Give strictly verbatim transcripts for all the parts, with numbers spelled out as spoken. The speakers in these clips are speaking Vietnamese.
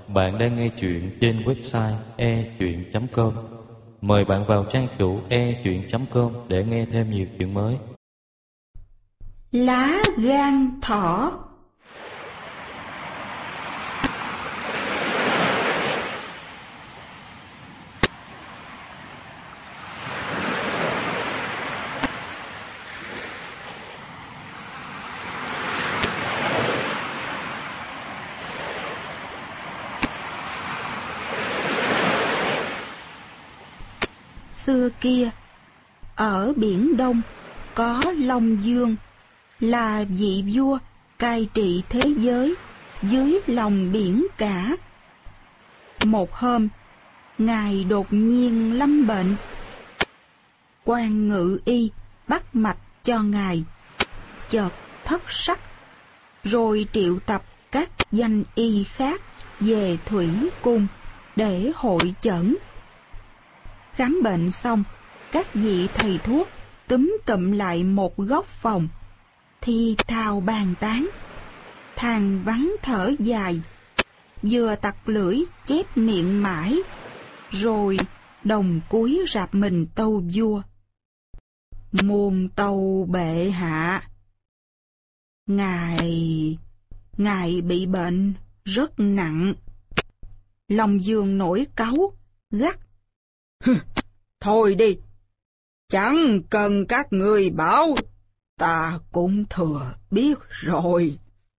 Bạn đang nghe chuyện trên website e chuyện chấm com. Mời bạn vào trang chủ e chuyện chấm com để nghe thêm nhiều chuyện mới. Lá gan thỏ. Xưa kia, ở Biển Đông có Long Dương, là vị vua cai trị thế giới dưới lòng biển cả. Một hôm, ngài đột nhiên lâm bệnh. Quan ngự y bắt mạch cho ngài, chợt thất sắc, rồi triệu tập các danh y khác về thủy cung để hội chẩn. Khám bệnh xong, các vị thầy thuốc túm tụm lại một góc phòng, thi thào bàn tán, than vắng thở dài, vừa tặc lưỡi chép miệng mãi, rồi đồng cúi rạp mình tâu vua. Muôn tâu bệ hạ, ngài ngài bị bệnh rất nặng. Long Dương nổi cáu gắt: Thôi đi, chẳng cần các người bảo, ta cũng thừa biết rồi.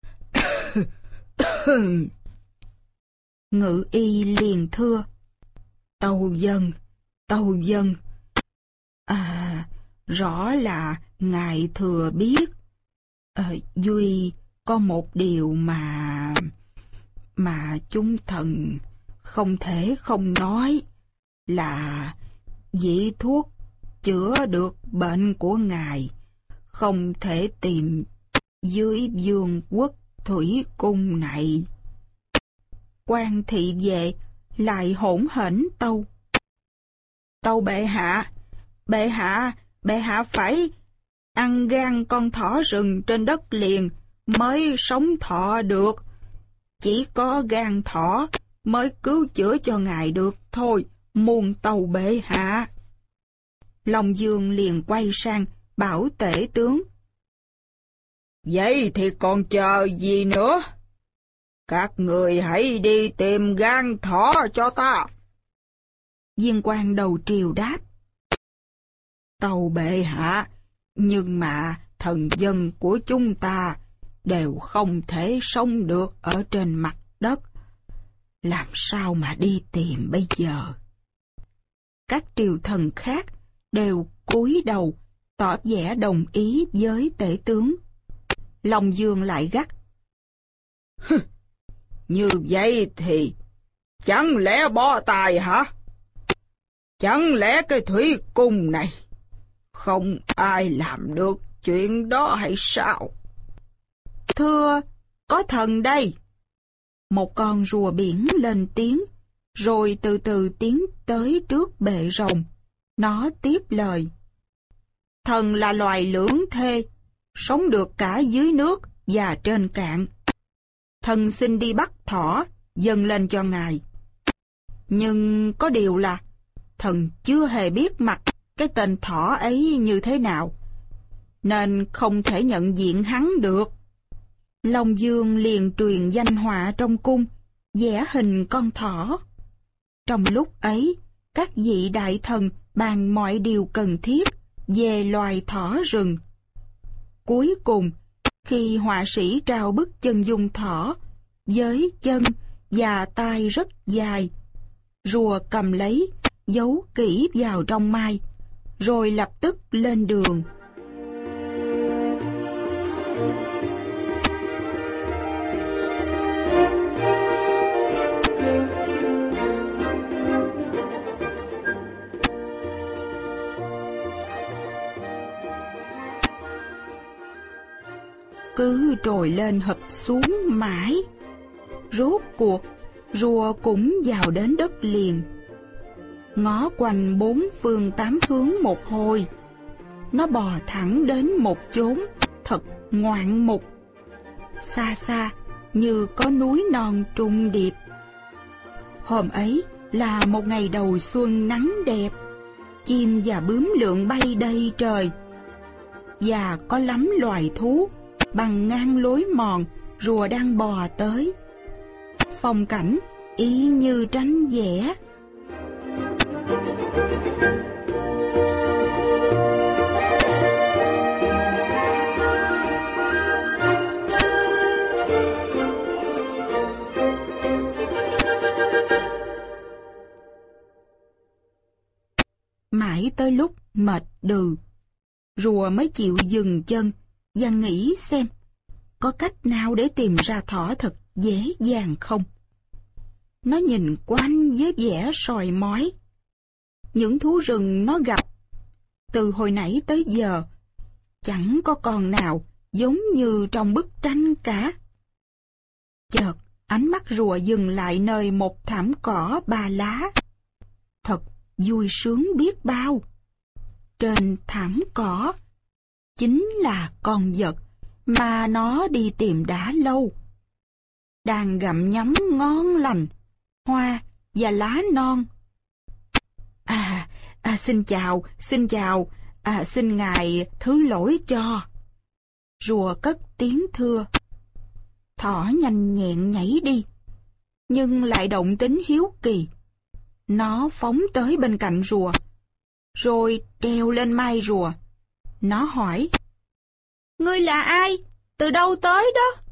Ngự y liền thưa: Tâu dân, tâu dân, à, rõ là ngài thừa biết. À, duy có một điều mà mà chúng thần không thể không nói, là vị thuốc chữa được bệnh của ngài không thể tìm dưới vương quốc thủy cung này. Quan thị vệ lại hỗn hển tâu: Tâu bệ hạ, bệ hạ, bệ hạ phải ăn gan con thỏ rừng trên đất liền mới sống thọ được. Chỉ có gan thỏ mới cứu chữa cho ngài được thôi, muôn tâu bệ hạ. Long Dương liền quay sang bảo tể tướng: Vậy thì còn chờ gì nữa? Các người hãy đi tìm gan thỏ cho ta. Viên quan đầu triều đáp: Tâu bệ hạ, nhưng mà thần dân của chúng ta đều không thể sống được ở trên mặt đất. Làm sao mà đi tìm bây giờ? Các triều thần khác đều cúi đầu tỏ vẻ đồng ý với tể tướng. Long Dương lại gắt: Như vậy thì chẳng lẽ bỏ tài hả? Chẳng lẽ cái thủy cung này không ai làm được chuyện đó hay sao? Thưa, có thần đây. Một con rùa biển lên tiếng, rồi từ từ tiến tới trước bệ rồng. Nó tiếp lời: Thần là loài lưỡng thê, sống được cả dưới nước và trên cạn. Thần xin đi bắt thỏ, dâng lên cho ngài. Nhưng có điều là, thần chưa hề biết mặt cái tên thỏ ấy như thế nào, nên không thể nhận diện hắn được. Long Dương liền truyền danh họa trong cung, vẽ hình con thỏ. Trong lúc ấy, các vị đại thần bàn mọi điều cần thiết về loài thỏ rừng. Cuối cùng, khi họa sĩ trao bức chân dung thỏ với chân và tai rất dài, rùa cầm lấy, giấu kỹ vào trong mai, rồi lập tức lên đường. Cứ trồi lên hụp xuống mãi, rốt cuộc rùa cũng vào đến đất liền. Ngó quanh bốn phương tám hướng một hồi, nó bò thẳng đến một chốn thật ngoạn mục. Xa xa như có núi non trùng điệp, Hôm ấy là một ngày đầu xuân nắng đẹp, chim và bướm lượn bay đầy trời, và có lắm loài thú bằng ngang lối mòn rùa đang bò tới. Phong cảnh y như tranh vẽ. Mãi tới lúc mệt đừ, rùa mới chịu dừng chân và nghĩ xem có cách nào để tìm ra thỏ thật dễ dàng không. Nó nhìn quanh với vẻ soi mói. Những thú rừng nó gặp từ hồi nãy tới giờ chẳng có con nào giống như trong bức tranh cả. Chợt ánh mắt rùa dừng lại nơi một thảm cỏ ba lá. Thật vui sướng biết bao. Trên thảm cỏ chính là con vật mà nó đi tìm đã lâu, đang gặm nhấm ngon lành hoa và lá non. À, à xin chào, xin chào, à, xin ngài thứ lỗi cho. Rùa cất tiếng thưa. Thỏ nhanh nhẹn nhảy đi, nhưng lại động tính hiếu kỳ. Nó phóng tới bên cạnh rùa, rồi treo lên mai rùa. Nó hỏi, ngươi là ai? Từ đâu tới đó?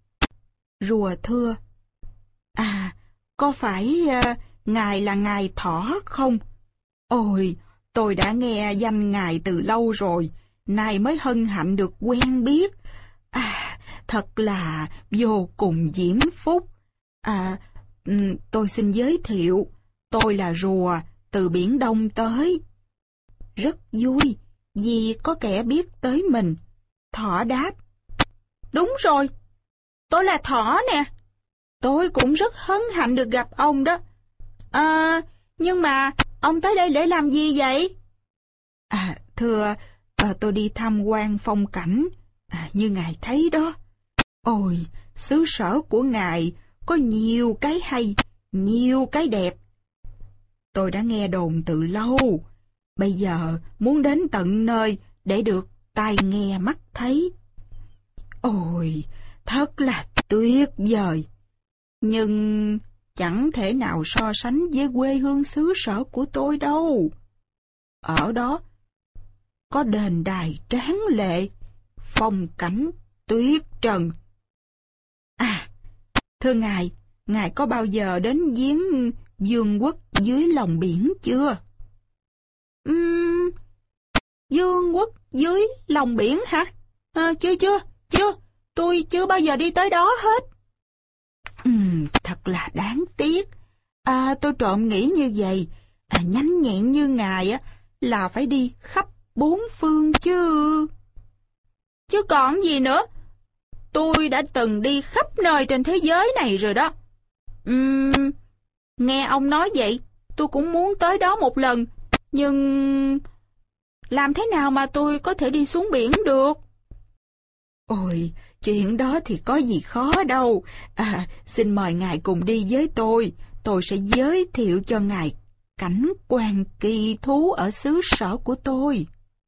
Rùa thưa, à, có phải uh, ngài là ngài thỏ không? Ôi, tôi đã nghe danh ngài từ lâu rồi, nay mới hân hạnh được quen biết. À, thật là vô cùng diễm phúc. À, um, tôi xin giới thiệu, tôi là rùa từ Biển Đông tới. Rất vui vì có kẻ biết tới mình. Thỏ đáp, đúng rồi, tôi là thỏ nè. Tôi cũng rất hân hạnh được gặp ông đó. À, nhưng mà ông tới đây để làm gì vậy? À, thưa, à, tôi đi tham quan phong cảnh, à, như ngài thấy đó. Ôi, xứ sở của ngài có nhiều cái hay, nhiều cái đẹp. Tôi đã nghe đồn từ lâu, bây giờ muốn đến tận nơi để được tai nghe mắt thấy. Ôi, thật là tuyệt vời. Nhưng chẳng thể nào so sánh với quê hương xứ sở của tôi đâu. Ở đó có đền đài tráng lệ, phong cảnh tuyệt trần. À, thưa ngài, ngài có bao giờ đến viếng vương quốc dưới lòng biển chưa? Uhm, vương quốc dưới lòng biển hả? À, chưa chưa, chưa, tôi chưa bao giờ đi tới đó hết. Uhm, thật là đáng tiếc. À, tôi trộm nghĩ như vậy, à, nhanh nhẹn như ngài á, là phải đi khắp bốn phương chứ. Chứ còn gì nữa, tôi đã từng đi khắp nơi trên thế giới này rồi đó. Uhm, nghe ông nói vậy, tôi cũng muốn tới đó một lần, nhưng làm thế nào mà tôi có thể đi xuống biển được? Ôi, chuyện đó thì có gì khó đâu. À, xin mời ngài cùng đi với tôi. Tôi sẽ giới thiệu cho ngài cảnh quan kỳ thú ở xứ sở của tôi.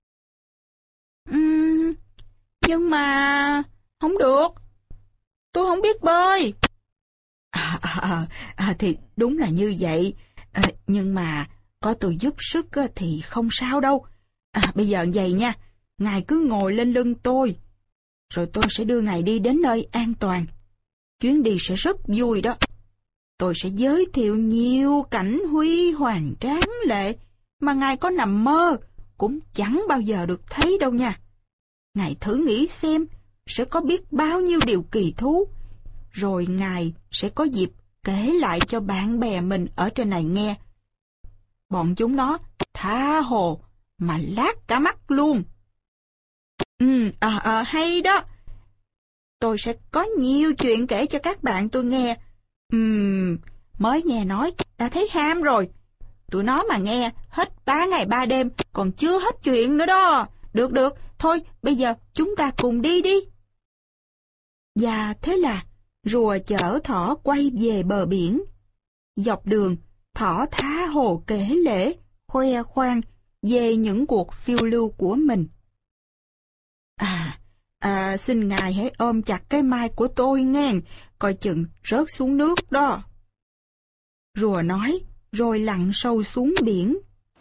Uhm, nhưng mà không được. Tôi không biết bơi. À, à, à, thì đúng là như vậy. À, nhưng mà có tôi giúp sức thì không sao đâu. À, bây giờ vậy nha, ngài cứ ngồi lên lưng tôi, rồi tôi sẽ đưa ngài đi đến nơi an toàn. Chuyến đi sẽ rất vui đó. Tôi sẽ giới thiệu nhiều cảnh huy hoàng tráng lệ mà ngài có nằm mơ cũng chẳng bao giờ được thấy đâu nha. Ngài thử nghĩ xem, sẽ có biết bao nhiêu điều kỳ thú, rồi ngài sẽ có dịp kể lại cho bạn bè mình ở trên này nghe. Bọn chúng nó tha hồ mà lác cả mắt luôn. Ừ, à, à, hay đó. Tôi sẽ có nhiều chuyện kể cho các bạn tôi nghe. Ừm, mới nghe nói đã thấy ham rồi. Tụi nó mà nghe hết ba ngày ba đêm còn chưa hết chuyện nữa đó. Được được, thôi bây giờ chúng ta cùng đi đi. Và thế là rùa chở thỏ quay về bờ biển. Dọc đường, thỏ tha hồ kể lể, khoe khoang về những cuộc phiêu lưu của mình. À, à, xin ngài hãy ôm chặt cái mai của tôi nghe, coi chừng rớt xuống nước đó. Rùa nói, rồi lặn sâu xuống biển.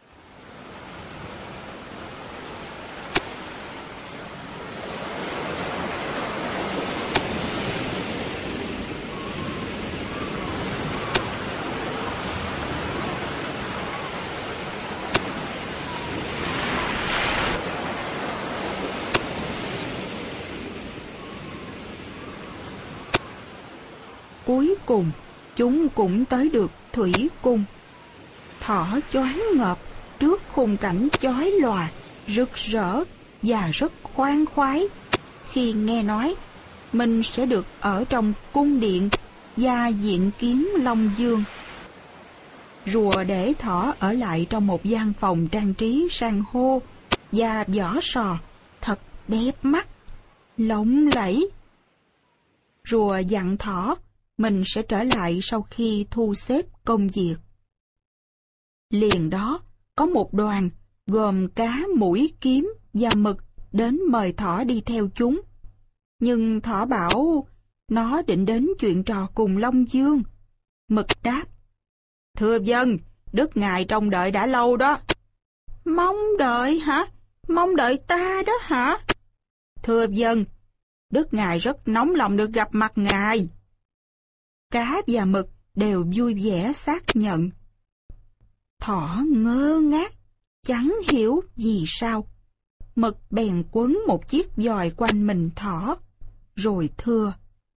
Cuối cùng, chúng cũng tới được thủy cung. Thỏ choáng ngợp trước khung cảnh chói lòa, rực rỡ và rất khoan khoái khi nghe nói mình sẽ được ở trong cung điện và diện kiến Long Dương. Rùa để thỏ ở lại trong một gian phòng trang trí san hô và vỏ sò thật đẹp mắt, lộng lẫy. Rùa dặn thỏ mình sẽ trở lại sau khi thu xếp công việc. Liền đó, có một đoàn gồm cá, muỗi, kiếm và mực đến mời thỏ đi theo chúng. Nhưng thỏ bảo nó định đến chuyện trò cùng Long Dương. Mực đáp, thưa vâng, đức ngài trông đợi đã lâu đó. Mong đợi hả? Mong đợi ta đó hả? Thưa vâng, đức ngài rất nóng lòng được gặp mặt ngài. Cá và mực đều vui vẻ xác nhận. Thỏ ngơ ngác, chẳng hiểu vì sao. Mực bèn quấn một chiếc giòi quanh mình thỏ, rồi thưa.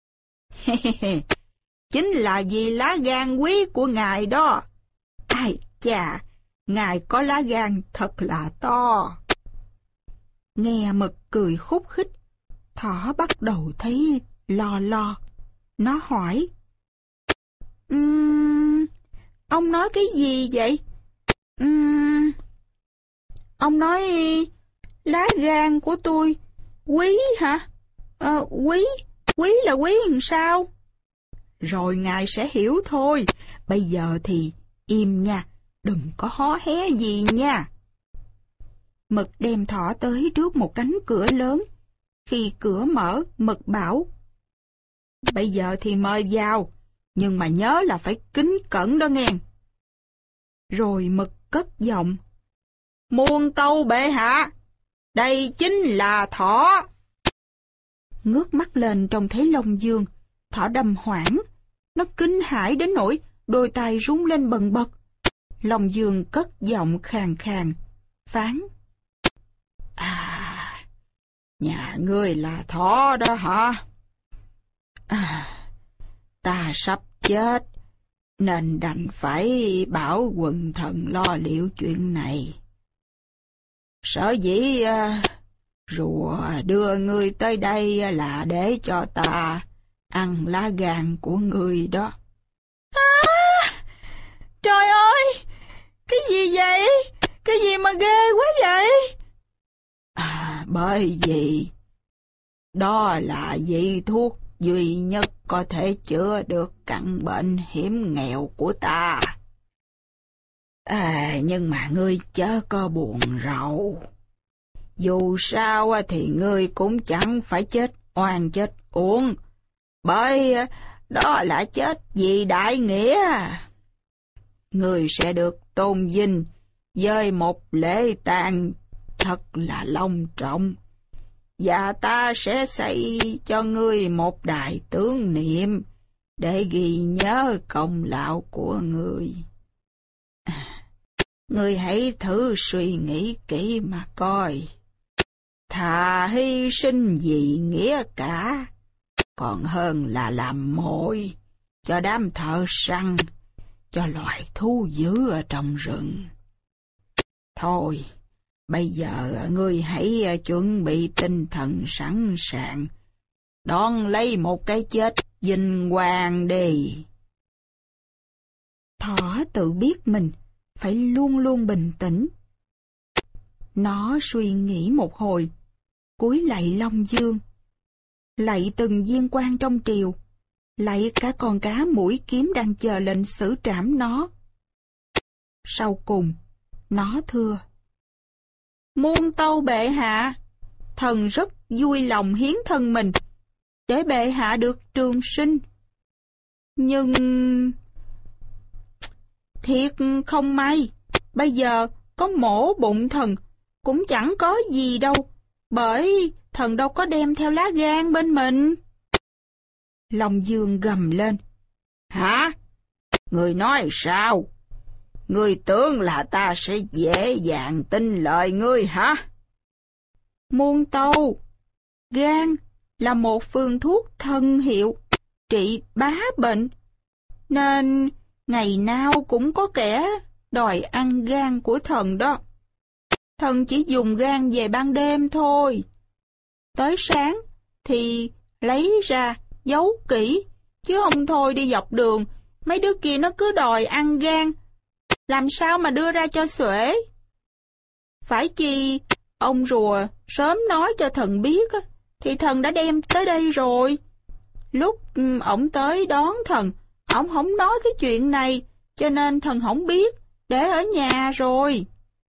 Chính là vì lá gan quý của ngài đó. Ai chà, ngài có lá gan thật là to. Nghe mực cười khúc khích, thỏ bắt đầu thấy lo lo. Nó hỏi, Uhm, ông nói cái gì vậy? Uhm, ông nói lá gan của tôi quý hả? Ờ, quý, quý là quý làm sao? Rồi ngài sẽ hiểu thôi. Bây giờ thì im nha, đừng có hó hé gì nha. Mực đem thỏ tới trước một cánh cửa lớn. Khi cửa mở, Mực bảo, bây giờ thì mời vào, nhưng mà nhớ là phải kính cẩn đó nghe. Rồi Mực cất giọng, muôn tâu bệ hạ, đây chính là thỏ. Ngước mắt lên trông thấy Long Dương, thỏ đâm hoảng. Nó kinh hãi đến nỗi đôi tai rung lên bần bật. Long Dương cất giọng khàn khàn, phán, à, nhà ngươi là thỏ đó hả? À, ta sắp chết, nên đành phải bảo quần thần lo liệu chuyện này. Sở dĩ uh, rùa đưa ngươi tới đây là để cho ta ăn lá gan của ngươi đó. À, trời ơi, cái gì vậy? Cái gì mà ghê quá vậy? À, bởi vì đó là vị thuốc duy nhất có thể chữa được căn bệnh hiểm nghèo của ta. À, nhưng mà ngươi chớ có buồn rầu. Dù sao thì ngươi cũng chẳng phải chết oan chết uổng, bởi đó là chết vì đại nghĩa. Ngươi sẽ được tôn vinh với một lễ tang thật là long trọng, và ta sẽ xây cho ngươi một đài tưởng niệm để ghi nhớ công lao của ngươi. À, ngươi hãy thử suy nghĩ kỹ mà coi. Thà hy sinh vì nghĩa cả, còn hơn là làm mồi cho đám thợ săn, cho loài thú dữ ở trong rừng. Thôi, bây giờ ngươi hãy chuẩn bị tinh thần sẵn sàng, đón lấy một cái chết vinh quang đi. Thỏ tự biết mình phải luôn luôn bình tĩnh. Nó suy nghĩ một hồi, cúi lạy Long Dương, lạy từng viên quan trong triều, lạy cả con cá mũi kiếm đang chờ lệnh xử trảm nó. Sau cùng, nó thưa: Muôn tâu bệ hạ, thần rất vui lòng hiến thân mình, để bệ hạ được trường sinh. Nhưng... thiệt không may, bây giờ có mổ bụng thần, cũng chẳng có gì đâu, bởi thần đâu có đem theo lá gan bên mình. Long Dương gầm lên: Hả? Người nói sao? Người tưởng là ta sẽ dễ dàng tin lời ngươi hả? Muôn tâu, gan là một phương thuốc thân hiệu, trị bá bệnh, nên ngày nào cũng có kẻ đòi ăn gan của thần đó. Thần chỉ dùng gan về ban đêm thôi. Tới sáng thì lấy ra giấu kỹ, chứ không thôi đi dọc đường, mấy đứa kia nó cứ đòi ăn gan, làm sao mà đưa ra cho xuể. Phải chi ông rùa sớm nói cho thần biết á, thì thần đã đem tới đây rồi. Lúc ổng tới đón thần, ổng không nói cái chuyện này, cho nên thần không biết, để ở nhà rồi.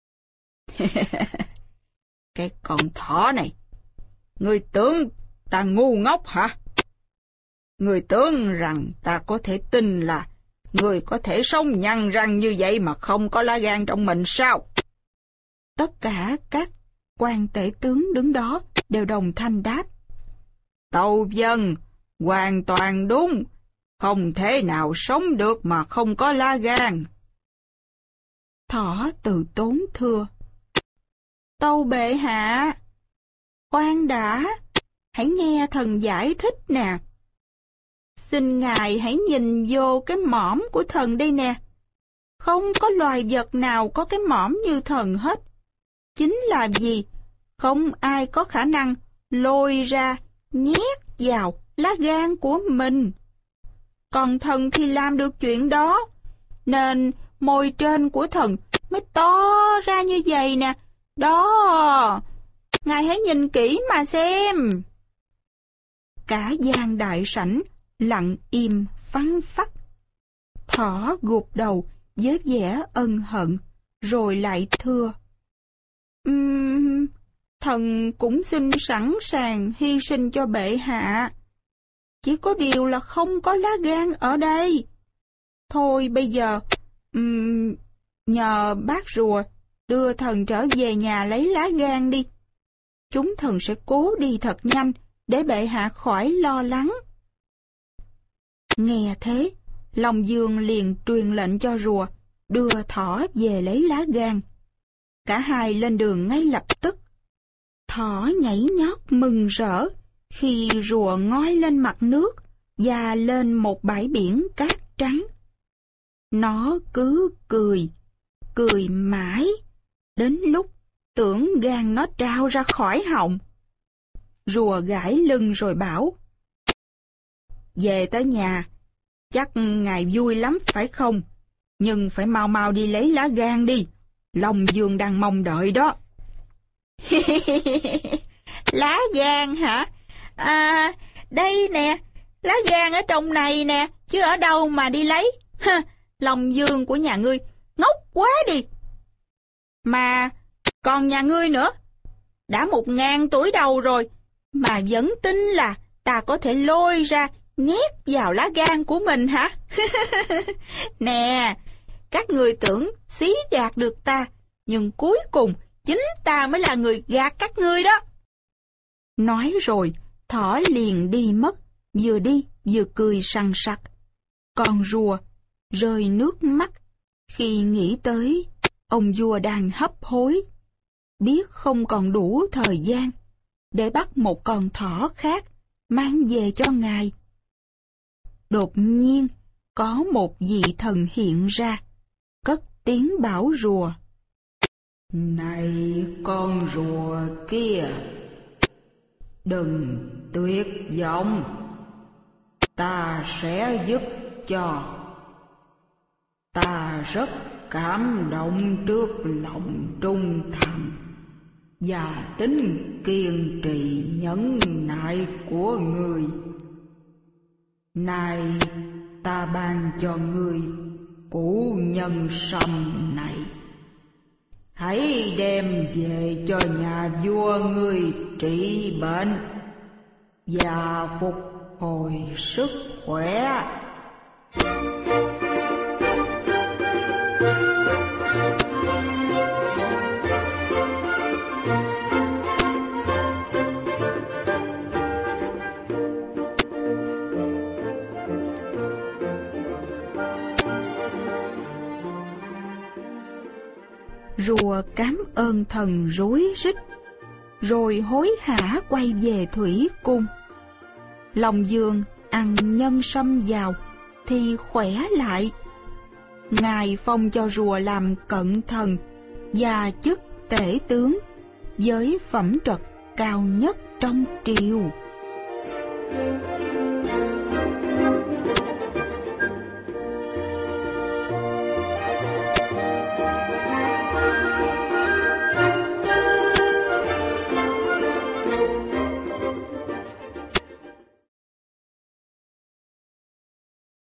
Cái con thỏ này, người tưởng ta ngu ngốc hả? Người tưởng rằng ta có thể tin là người có thể sống nhăn răng như vậy mà không có lá gan trong mình sao? Tất cả các quan tể tướng đứng đó đều đồng thanh đáp: Tâu vâng, hoàn toàn đúng, không thể nào sống được mà không có lá gan. Thỏ từ tốn thưa: Tâu bệ hạ, khoan đã, hãy nghe thần giải thích nè. Xin ngài hãy nhìn vô cái mõm của thần đây nè. Không có loài vật nào có cái mõm như thần hết. Chính là gì? Không ai có khả năng lôi ra, nhét vào lá gan của mình. Còn thần thì làm được chuyện đó, nên môi trên của thần mới to ra như vậy nè. Đó, ngài hãy nhìn kỹ mà xem. Cả gian đại sảnh lặng im phăng phắc. Thỏ gục đầu với vẻ ân hận, rồi lại thưa: um, Thần cũng xin sẵn sàng hy sinh cho bệ hạ. Chỉ có điều là không có lá gan ở đây. Thôi bây giờ, um, nhờ bác rùa đưa thần trở về nhà lấy lá gan đi. Chúng thần sẽ cố đi thật nhanh, để bệ hạ khỏi lo lắng. Nghe thế, Long Dương liền truyền lệnh cho rùa đưa thỏ về lấy lá gan. Cả hai lên đường ngay lập tức. Thỏ nhảy nhót mừng rỡ khi rùa ngoi lên mặt nước và lên một bãi biển cát trắng. Nó cứ cười, cười mãi, đến lúc tưởng gan nó trao ra khỏi họng. Rùa gãi lưng rồi bảo: Về tới nhà, chắc ngài vui lắm phải không? Nhưng phải mau mau đi lấy lá gan đi, Long Dương đang mong đợi đó. Lá gan hả? À, đây nè, lá gan ở trong này nè, chứ ở đâu mà đi lấy. Ha, Long Dương của nhà ngươi ngốc quá đi. Mà còn nhà ngươi nữa, đã một ngàn tuổi đầu rồi, mà vẫn tin là ta có thể lôi ra nhét vào lá gan của mình hả? Nè, các người tưởng xí gạt được ta, nhưng cuối cùng chính ta mới là người gạt các ngươi đó. Nói rồi, thỏ liền đi mất, vừa đi vừa cười sằng sặc. Còn rùa rơi nước mắt khi nghĩ tới ông vua đang hấp hối, biết không còn đủ thời gian để bắt một con thỏ khác mang về cho ngài. Đột nhiên, có một vị thần hiện ra, cất tiếng bảo rùa: Này con rùa kia, đừng tuyệt vọng, ta sẽ giúp cho. Ta rất cảm động trước lòng trung thành và tính kiên trì nhẫn nại của người. Này, ta ban cho ngươi củ nhân sâm này, hãy đem về cho nhà vua ngươi trị bệnh và phục hồi sức khỏe. Rùa cám ơn thần rối rít, rồi hối hả quay về thủy cung. Long Dương ăn nhân sâm vào thì khỏe lại. Ngài phong cho rùa làm cận thần và chức tể tướng với phẩm trật cao nhất trong triều.